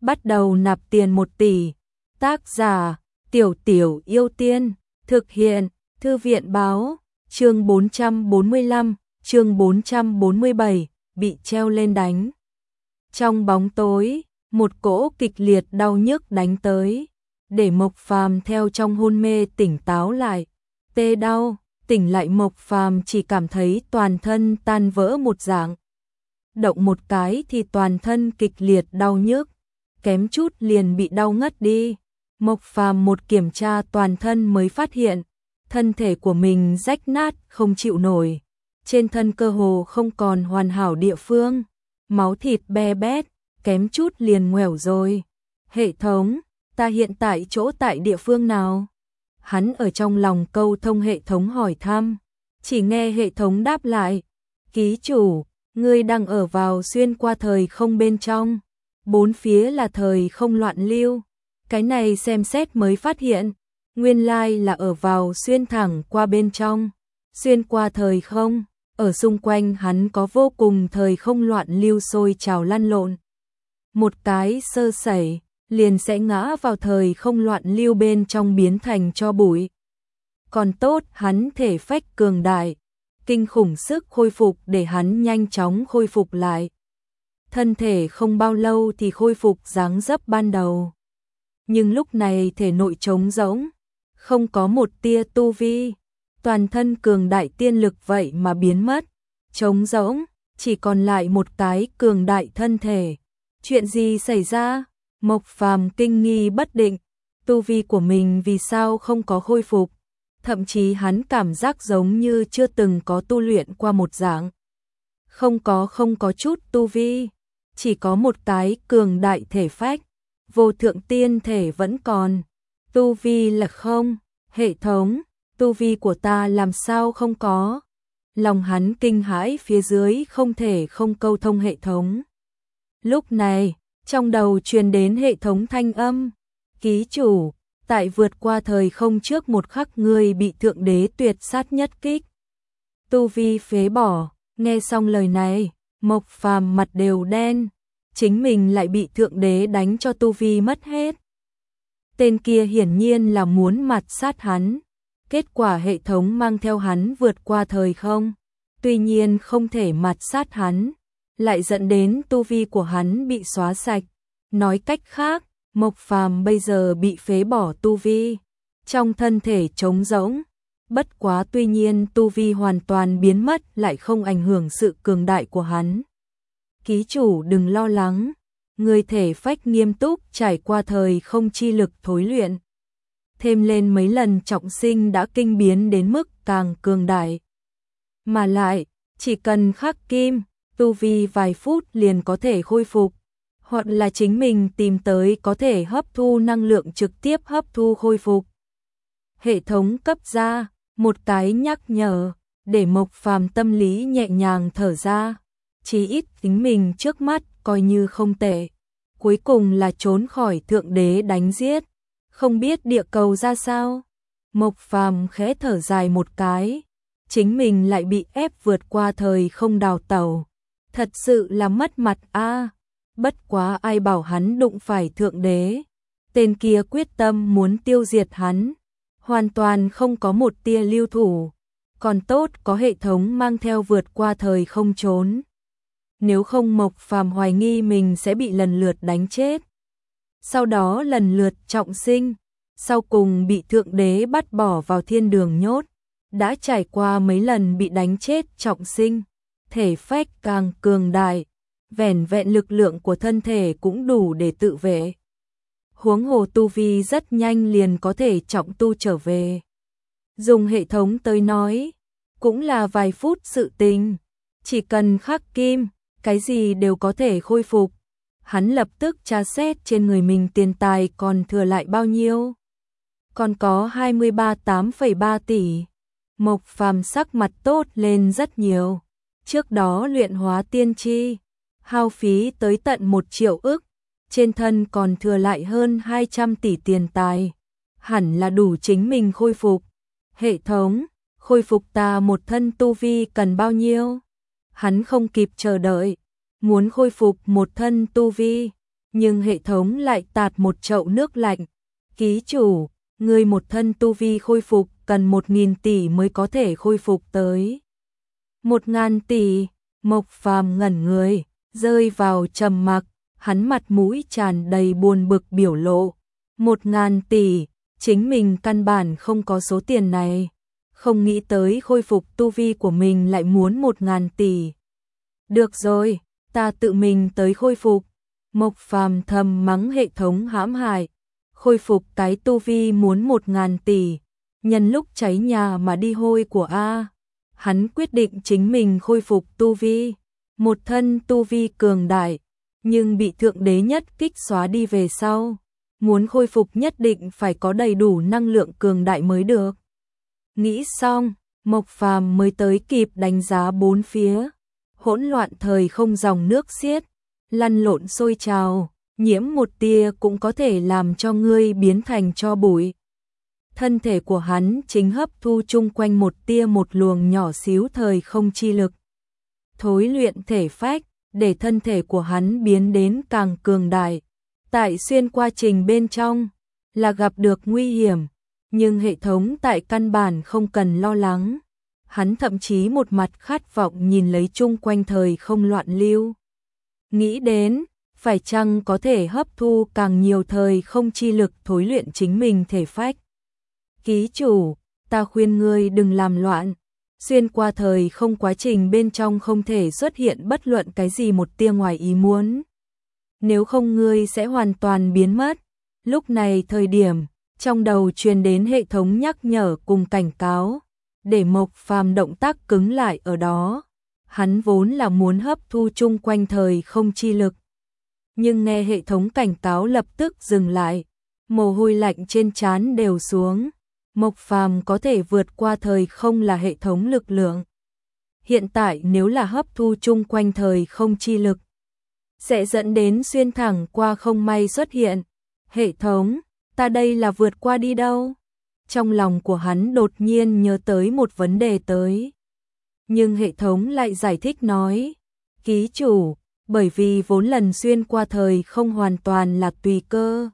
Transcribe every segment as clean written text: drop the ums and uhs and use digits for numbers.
bắt đầu nạp tiền 1 tỷ. Tác giả: Tiểu Tiểu Yêu Tiên. Thực hiện: Thư viện báo. Chương 445, chương 447, bị treo lên đánh. Trong bóng tối, một cỗ kịch liệt đau nhức đánh tới, để Mộc Phàm theo trong hôn mê tỉnh táo lại. Tê đau, tỉnh lại Mộc Phàm chỉ cảm thấy toàn thân tan vỡ một dạng. Động một cái thì toàn thân kịch liệt đau nhức, kém chút liền bị đau ngất đi. Mộc Phàm một kiểm tra toàn thân mới phát hiện, thân thể của mình rách nát không chịu nổi, trên thân cơ hồ không còn hoàn hảo địa phương, máu thịt be bét, kém chút liền ngoẻo rồi. Hệ thống, ta hiện tại chỗ tại địa phương nào? Hắn ở trong lòng câu thông hệ thống hỏi thăm, chỉ nghe hệ thống đáp lại: ký chủ, ngươi đang ở vào xuyên qua thời không bên trong, bốn phía là thời không loạn lưu. Cái này xem xét mới phát hiện, nguyên lai là ở vào xuyên thẳng qua bên trong, xuyên qua thời không, ở xung quanh hắn có vô cùng thời không loạn lưu sôi trào lăn lộn. Một cái sơ sẩy, liền sẽ ngã vào thời không loạn lưu bên trong biến thành tro bụi. Còn tốt hắn thể phách cường đại, kinh khủng sức khôi phục để hắn nhanh chóng khôi phục lại. Thân thể không bao lâu thì khôi phục dáng dấp ban đầu. Nhưng lúc này thể nội trống rỗng, không có một tia tu vi, toàn thân cường đại tiên lực vậy mà biến mất, trống rỗng, chỉ còn lại một cái cường đại thân thể. Chuyện gì xảy ra? Mộc Phàm kinh nghi bất định, tu vi của mình vì sao không có khôi phục, thậm chí hắn cảm giác giống như chưa từng có tu luyện qua một dạng. Không có chút tu vi, chỉ có một cái cường đại thể phách, vô thượng tiên thể vẫn còn, tu vi là không. Hệ thống, tu vi của ta làm sao không có? Lòng hắn kinh hãi phía dưới không thể không câu thông hệ thống. Lúc này, trong đầu truyền đến hệ thống thanh âm: ký chủ, tại vượt qua thời không trước một khắc ngươi bị thượng đế tuyệt sát nhất kích, tu vi phế bỏ. Nghe xong lời này, Mộc Phàm mặt đều đen, chính mình lại bị thượng đế đánh cho tu vi mất hết. Tên kia hiển nhiên là muốn mạt sát hắn, kết quả hệ thống mang theo hắn vượt qua thời không, tuy nhiên không thể mạt sát hắn, lại dẫn đến tu vi của hắn bị xóa sạch. Nói cách khác, Mộc Phàm bây giờ bị phế bỏ tu vi, trong thân thể trống rỗng. Bất quá tuy nhiên tu vi hoàn toàn biến mất lại không ảnh hưởng sự cường đại của hắn. Ký chủ đừng lo lắng, người thể phách nghiêm túc trải qua thời không chi lực thối luyện, thêm lên mấy lần trọng sinh đã kinh biến đến mức càng cường đại. Mà lại, chỉ cần khắc kim, tu vi vài phút liền có thể khôi phục, hoặc là chính mình tìm tới có thể hấp thu năng lượng trực tiếp hấp thu khôi phục. Hệ thống cấp ra một cái nhắc nhở, để Mộc Phàm tâm lý nhẹ nhàng thở ra, chí ít tính mình trước mắt coi như không tệ. Cuối cùng là trốn khỏi thượng đế đánh giết, không biết địa cầu ra sao. Mộc Phàm khẽ thở dài một cái, chính mình lại bị ép vượt qua thời không đào tẩu, thật sự là mất mặt a. Bất quá ai bảo hắn đụng phải thượng đế, tên kia quyết tâm muốn tiêu diệt hắn, hoàn toàn không có một tia lưu thủ. Còn tốt có hệ thống mang theo vượt qua thời không trốn, nếu không Mộc Phàm hoài nghi mình sẽ bị lần lượt đánh chết, sau đó lần lượt trọng sinh, sau cùng bị thượng đế bắt bỏ vào thiên đường nhốt. Đã trải qua mấy lần bị đánh chết trọng sinh, thể phách càng cường đại, vẻn vẹn lực lượng của thân thể cũng đủ để tự vệ. Huống hồ tu vi rất nhanh liền có thể trọng tu trở về. Dùng hệ thống tới nói, cũng là vài phút sự tình, chỉ cần khắc kim, cái gì đều có thể khôi phục. Hắn lập tức tra xét trên người mình tiền tài còn thừa lại bao nhiêu. Còn có 23,8 tỷ. Mộc Phàm sắc mặt tốt lên rất nhiều. Trước đó luyện hóa tiên chi, hao phí tới tận 1 triệu ức, trên thân còn thừa lại hơn 200 tỷ tiền tài, hẳn là đủ chính mình khôi phục. Hệ thống, khôi phục ta một thân tu vi cần bao nhiêu? Hắn không kịp chờ đợi, muốn khôi phục một thân tu vi, Nhưng hệ thống lại tạt một chậu nước lạnh. Ký chủ, người một thân tu vi khôi phục cần 1.000 tỷ mới có thể khôi phục tới 1.000 tỷ. Mộc Phàm ngẩn người, rơi vào trầm mặc, hắn mặt mũi tràn đầy buồn bực biểu lộ. 1.000 tỷ, chính mình căn bản không có số tiền này. Không nghĩ tới khôi phục tu vi của mình lại muốn 1.000 tỷ. Được rồi, ta tự mình tới khôi phục. Mộc Phàm thầm mắng hệ thống hãm hại. Khôi phục cái tu vi muốn 1.000 tỷ. Nhân lúc cháy nhà mà đi hôi của A. Hắn quyết định chính mình khôi phục tu vi. Một thân tu vi cường đại, nhưng bị thượng đế nhất kích xóa đi về sau. Muốn khôi phục nhất định phải có đầy đủ năng lượng cường đại mới được. Nghĩ xong, Mộc Phàm mới tới kịp đánh giá bốn phía. Hỗn loạn thời không dòng nước xiết, lăn lộn sôi trào, nhiễm một tia cũng có thể làm cho ngươi biến thành tro bụi. Thân thể của hắn chính hấp thu chung quanh một tia một luồng nhỏ xíu thời không chi lực. Thối luyện thể phách, để thân thể của hắn biến đến càng cường đại. Tại xuyên qua trình bên trong, là gặp được nguy hiểm, nhưng hệ thống tại căn bản không cần lo lắng. Hắn thậm chí một mặt khát vọng nhìn lấy chung quanh thời không loạn lưu. Nghĩ đến, phải chăng có thể hấp thu càng nhiều thời không chi lực thối luyện chính mình thể phách. Ký chủ, ta khuyên ngươi đừng làm loạn. Xuyên qua thời không quá trình bên trong không thể xuất hiện bất luận cái gì một tia ngoài ý muốn. Nếu không ngươi sẽ hoàn toàn biến mất. Lúc này thời điểm, trong đầu truyền đến hệ thống nhắc nhở cùng cảnh cáo, để Mộc Phàm động tác cứng lại ở đó. Hắn vốn là muốn hấp thu chung quanh thời không chi lực. Nhưng nghe hệ thống cảnh cáo lập tức dừng lại, mồ hôi lạnh trên trán đều xuống. Mộc Phàm có thể vượt qua thời không là hệ thống lực lượng. Hiện tại nếu là hấp thu chung quanh thời không chi lực, sẽ dẫn đến xuyên thẳng qua không may xuất hiện. Hệ thống, ta đây là vượt qua đi đâu? Trong lòng của hắn đột nhiên nhớ tới một vấn đề tới. Nhưng hệ thống lại giải thích nói, ký chủ, bởi vì vốn lần xuyên qua thời không hoàn toàn là tùy cơ.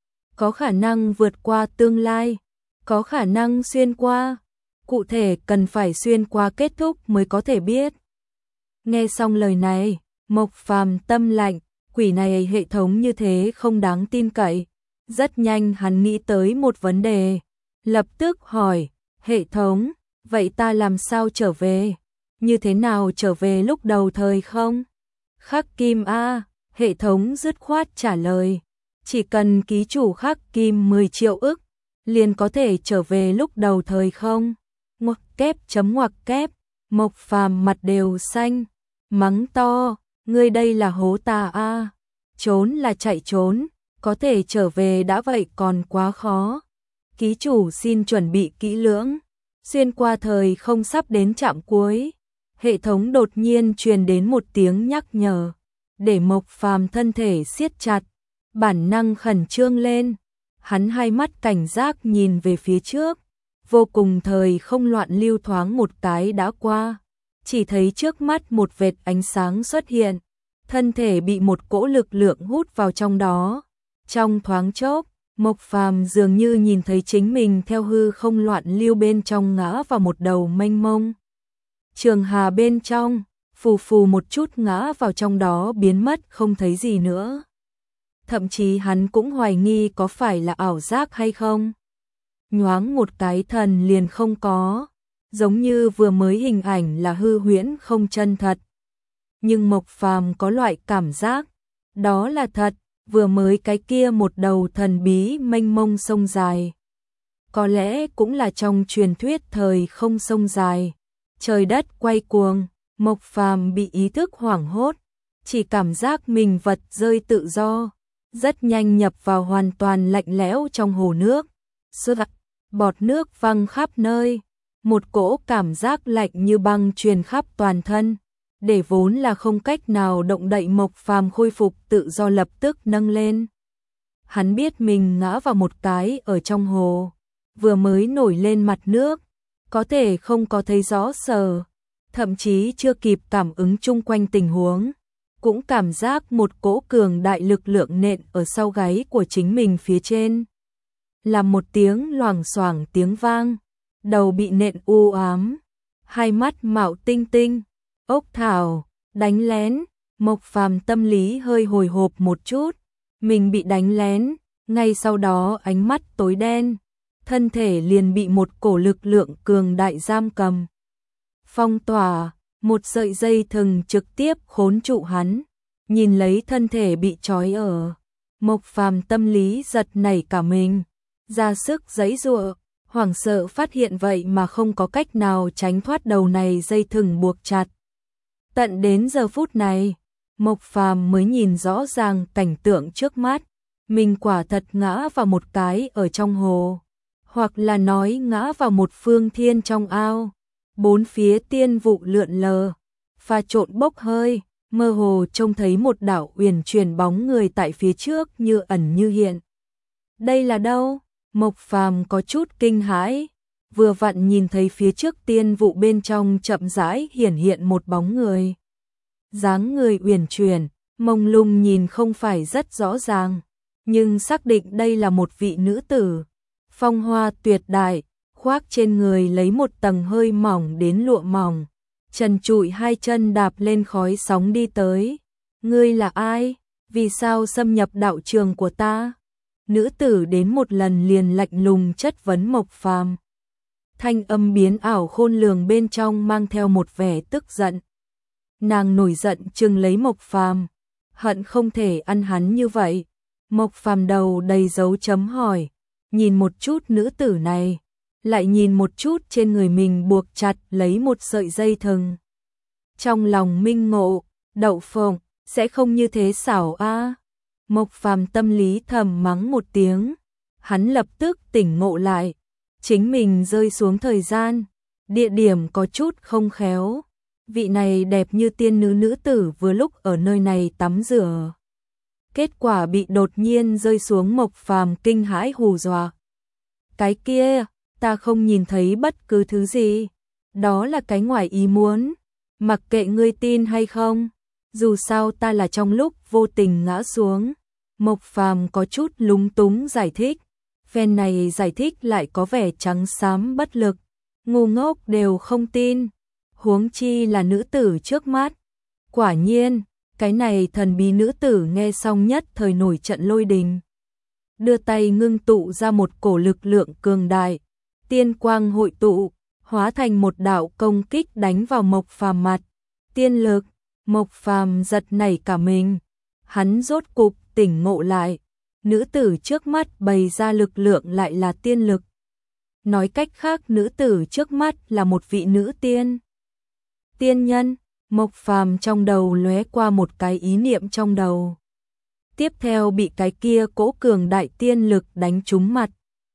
Có khả năng vượt qua tương lai, có khả năng xuyên qua. Cụ thể cần phải xuyên qua kết thúc mới có thể biết. Nghe xong lời này, Mộc Phàm tâm lạnh, quỷ này hệ thống như thế không đáng tin cậy. Rất nhanh hắn nghĩ tới một vấn đề, lập tức hỏi, hệ thống, vậy ta làm sao trở về? Như thế nào trở về lúc đầu thời không? Khắc kim a, hệ thống dứt khoát trả lời, chỉ cần ký chủ khắc kim 10 triệu ức, liền có thể trở về lúc đầu thời không? Ngoặc kép chấm ngoặc kép, Mộc Phàm mặt đều xanh, mắng to, ngươi đây là hố ta a, trốn là chạy trốn, có thể trở về đã vậy còn quá khó. Ký chủ xin chuẩn bị kỹ lưỡng, xuyên qua thời không sắp đến trạm cuối. Hệ thống đột nhiên truyền đến một tiếng nhắc nhở, để Mộc Phàm thân thể siết chặt, bản năng khẩn trương lên. Hắn hai mắt cảnh giác nhìn về phía trước, vô cùng thời không loạn lưu thoáng một cái đã qua, chỉ thấy trước mắt một vệt ánh sáng xuất hiện, thân thể bị một cỗ lực lượng hút vào trong đó. Trong thoáng chốc, Mộc Phàm dường như nhìn thấy chính mình theo hư không loạn lưu bên trong ngã vào một đầu mênh mông trường hà bên trong, phù phù một chút ngã vào trong đó biến mất không thấy gì nữa. Thậm chí hắn cũng hoài nghi có phải là ảo giác hay không. Nhoáng một cái thần liền không có, giống như vừa mới hình ảnh là hư huyễn không chân thật. Nhưng Mộc Phàm có loại cảm giác, đó là thật, vừa mới cái kia một đầu thần bí mênh mông sông dài. Có lẽ cũng là trong truyền thuyết thời không sông dài. Trời đất quay cuồng, Mộc Phàm bị ý thức hoảng hốt, chỉ cảm giác mình vật rơi tự do, rất nhanh nhập vào hoàn toàn lạnh lẽo trong hồ nước. Bọt nước văng khắp nơi, một cỗ cảm giác lạnh như băng truyền khắp toàn thân, để vốn là không cách nào động đậy Mộc Phàm khôi phục tự do lập tức nâng lên. Hắn biết mình ngã vào một cái ở trong hồ, vừa mới nổi lên mặt nước, có thể không có thấy rõ sờ, thậm chí chưa kịp cảm ứng chung quanh tình huống, cũng cảm giác một cỗ cường đại lực lượng nện ở sau gáy của chính mình phía trên. Làm một tiếng loảng xoảng tiếng vang, đầu bị nện u ám, hai mắt mạo tinh tinh, ốc thảo, đánh lén, Mộc Phàm tâm lý hơi hồi hộp một chút, mình bị đánh lén, ngay sau đó ánh mắt tối đen, thân thể liền bị một cổ lực lượng cường đại giam cầm. Phong tỏa, một sợi dây thừng trực tiếp khốn trụ hắn, nhìn lấy thân thể bị trói ở. Mộc Phàm tâm lý giật nảy cả mình, ra sức giãy giụa, hoảng sợ phát hiện vậy mà không có cách nào tránh thoát đầu này dây thừng buộc chặt. Tận đến giờ phút này, Mộc Phàm mới nhìn rõ ràng cảnh tượng trước mắt, mình quả thật ngã vào một cái ở trong hồ, hoặc là nói ngã vào một phương thiên trong ao. Bốn phía tiên vụ lượn lờ, pha trộn bốc hơi, mơ hồ trông thấy một đạo uyển chuyển bóng người tại phía trước như ẩn như hiện. Đây là đâu? Mộc Phàm có chút kinh hãi, vừa vặn nhìn thấy phía trước tiên vụ bên trong chậm rãi hiển hiện một bóng người. Dáng người uyển chuyển, mông lung nhìn không phải rất rõ ràng, nhưng xác định đây là một vị nữ tử, phong hoa tuyệt đại, khoác trên người lấy một tầng hơi mỏng đến lụa mỏng, trần trụi hai chân đạp lên khói sóng đi tới. Ngươi là ai? Vì sao xâm nhập đạo trường của ta? Nữ tử đến một lần liền lạnh lùng chất vấn Mộc Phàm. Thanh âm biến ảo khôn lường bên trong mang theo một vẻ tức giận. Nàng nổi giận trừng lấy Mộc Phàm, hận không thể ăn hắn như vậy. Mộc Phàm đầu đầy dấu chấm hỏi, nhìn một chút nữ tử này, lại nhìn một chút trên người mình buộc chặt lấy một sợi dây thừng. Trong lòng minh ngộ, đậu phộng, sẽ không như thế xảo a. Mộc Phàm tâm lý thầm mắng một tiếng, hắn lập tức tỉnh ngộ lại, chính mình rơi xuống thời gian, địa điểm có chút không khéo. Vị này đẹp như tiên nữ tử vừa lúc ở nơi này tắm rửa. Kết quả bị đột nhiên rơi xuống. Mộc Phàm kinh hãi hù dọa. Cái kia, ta không nhìn thấy bất cứ thứ gì. Đó là cái ngoài ý muốn. Mặc kệ ngươi tin hay không, dù sao ta là trong lúc vô tình ngã xuống. Mộc Phàm có chút lúng túng giải thích. Phen này giải thích lại có vẻ trắng xám bất lực. Ngu ngốc đều không tin. Huống chi là nữ tử trước mắt. Quả nhiên, cái này thần bí nữ tử nghe xong nhất thời nổi trận lôi đình. Đưa tay ngưng tụ ra một cổ lực lượng cường đại. Tiên quang hội tụ, hóa thành một đạo công kích đánh vào Mộc Phàm mặt. Tiên lực, Mộc Phàm giật nảy cả mình. Hắn rốt cục tỉnh ngộ lại. Nữ tử trước mắt bày ra lực lượng lại là tiên lực. Nói cách khác nữ tử trước mắt là một vị nữ tiên. Tiên nhân, Mộc Phàm trong đầu lóe qua một cái ý niệm trong đầu. Tiếp theo bị cái kia cỗ cường đại tiên lực đánh trúng mặt.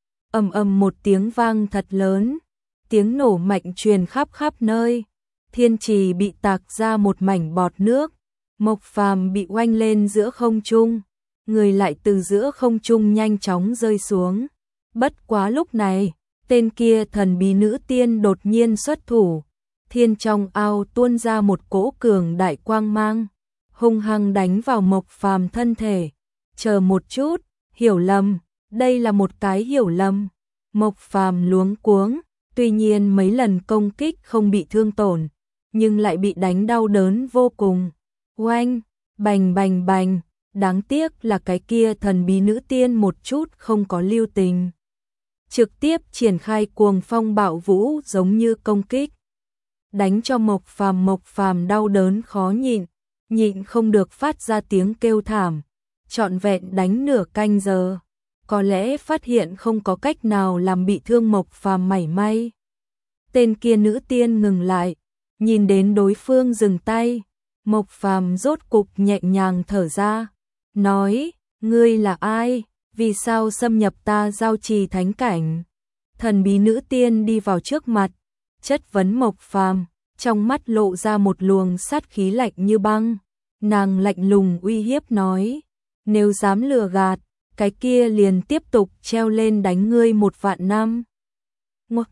Ầm ầm một tiếng vang thật lớn, tiếng nổ mạnh truyền khắp khắp nơi. Thiên trì bị tạc ra một mảnh bọt nước, Mộc Phàm bị oanh lên giữa không trung, người lại từ giữa không trung nhanh chóng rơi xuống. Bất quá lúc này, tên kia thần bí nữ tiên đột nhiên xuất thủ. Thiên trong ao tuôn ra một cỗ cường đại quang mang, hung hăng đánh vào Mộc Phàm thân thể. Chờ một chút, hiểu lầm, đây là một cái hiểu lầm. Mộc Phàm luống cuống, tuy nhiên mấy lần công kích không bị thương tổn, nhưng lại bị đánh đau đớn vô cùng. Oanh, bành bành bành, đáng tiếc là cái kia thần bí nữ tiên một chút không có lưu tình. Trực tiếp triển khai cuồng phong bạo vũ giống như công kích. Đánh cho Mộc Phàm đau đớn khó nhịn không được phát ra tiếng kêu thảm, trọn vẹn đánh nửa canh giờ, có lẽ phát hiện không có cách nào làm bị thương Mộc Phàm mảy may. Tên kia nữ tiên ngừng lại, nhìn đến đối phương dừng tay, Mộc Phàm rốt cục nhẹ nhàng thở ra, nói, ngươi là ai, vì sao xâm nhập ta giao trì thánh cảnh? Thần bí nữ tiên đi vào trước mặt, chất vấn Mộc Phàm, trong mắt lộ ra một luồng sát khí lạnh như băng. Nàng lạnh lùng uy hiếp nói, nếu dám lừa gạt, cái kia liền tiếp tục treo lên đánh ngươi 1.000 năm. Ngoặc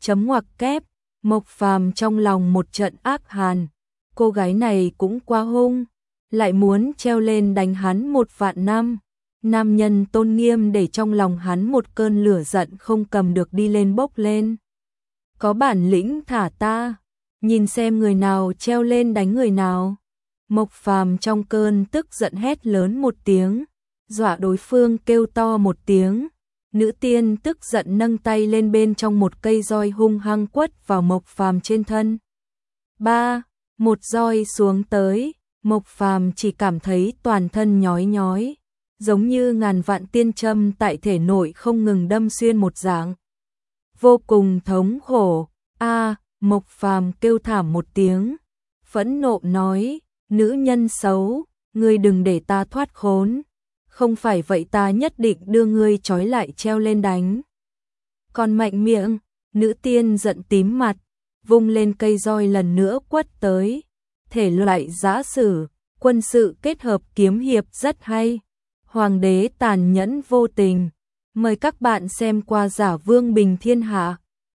kép, Mộc Phàm trong lòng một trận ác hàn, cô gái này cũng quá hung, lại muốn treo lên đánh hắn 1 vạn năm. Nam nhân tôn nghiêm để trong lòng hắn một cơn lửa giận không cầm được đi lên bốc lên. Có bản lĩnh thả ta, nhìn xem người nào treo lên đánh người nào. Mộc Phàm trong cơn tức giận hét lớn một tiếng, dọa đối phương kêu to một tiếng. Nữ tiên tức giận nâng tay lên bên trong một cây roi hung hăng quất vào Mộc Phàm trên thân. Một roi xuống tới, Mộc Phàm chỉ cảm thấy toàn thân nhói nhói, giống như ngàn vạn tiên châm tại thể nội không ngừng đâm xuyên một dạng. Vô cùng thống khổ. Mộc Phàm kêu thảm một tiếng, phẫn nộ nói, nữ nhân xấu, ngươi đừng để ta thoát khốn, không phải vậy ta nhất định đưa ngươi trói lại treo lên đánh. Còn mạnh miệng, nữ tiên giận tím mặt, vung lên cây roi lần nữa quất tới. Thể loại giã sử, quân sự kết hợp kiếm hiệp rất hay. Hoàng đế tàn nhẫn vô tình. Mời các bạn xem qua Giả Vương Bình Thiên Hạ.